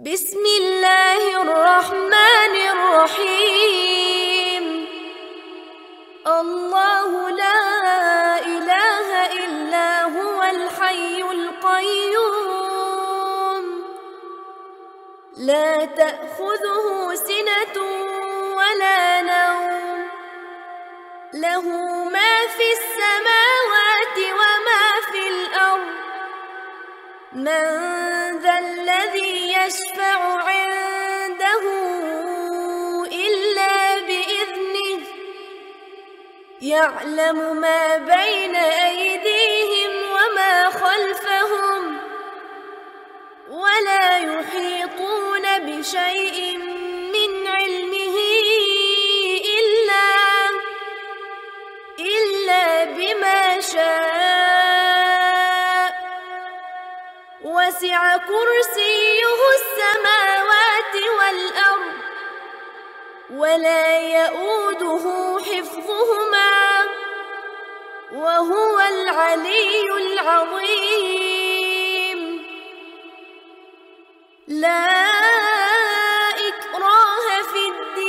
بسم الله الرحمن الرحيم. الله لا إله إلا هو الحي القيوم لا تأخذه سنة ولا نوم له ما في السماوات وما في الأرض من ذا الذي يشفع عنده إلا بإذنه يعلم ما بين أيديهم وما خلفهم ولا يحيطون بشيء من علمه إلا بما شاء وسع كرسيه السماوات والأرض ولا يؤوده حفظهما وهو العلي العظيم. لا إكراه في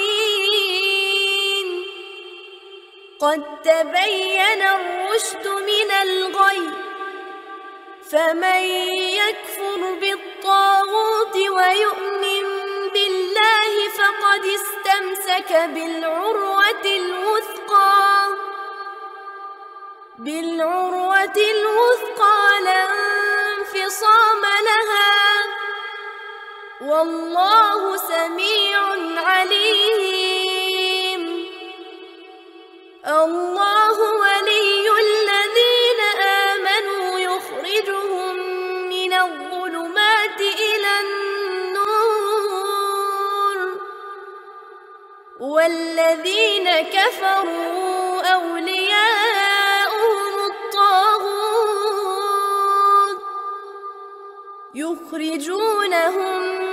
الدين قد تبين الرشد من الغي فمن يكفر بالطاغوت ويؤمن بالله فقد استمسك بالعروة الوثقى لا انفصام لها والله سميع عليم. الله ولي الذين آمنوا يخرجهم من الظلمات إلى النور والذين كفروا أولياؤهم الطاغوت يخرجونهم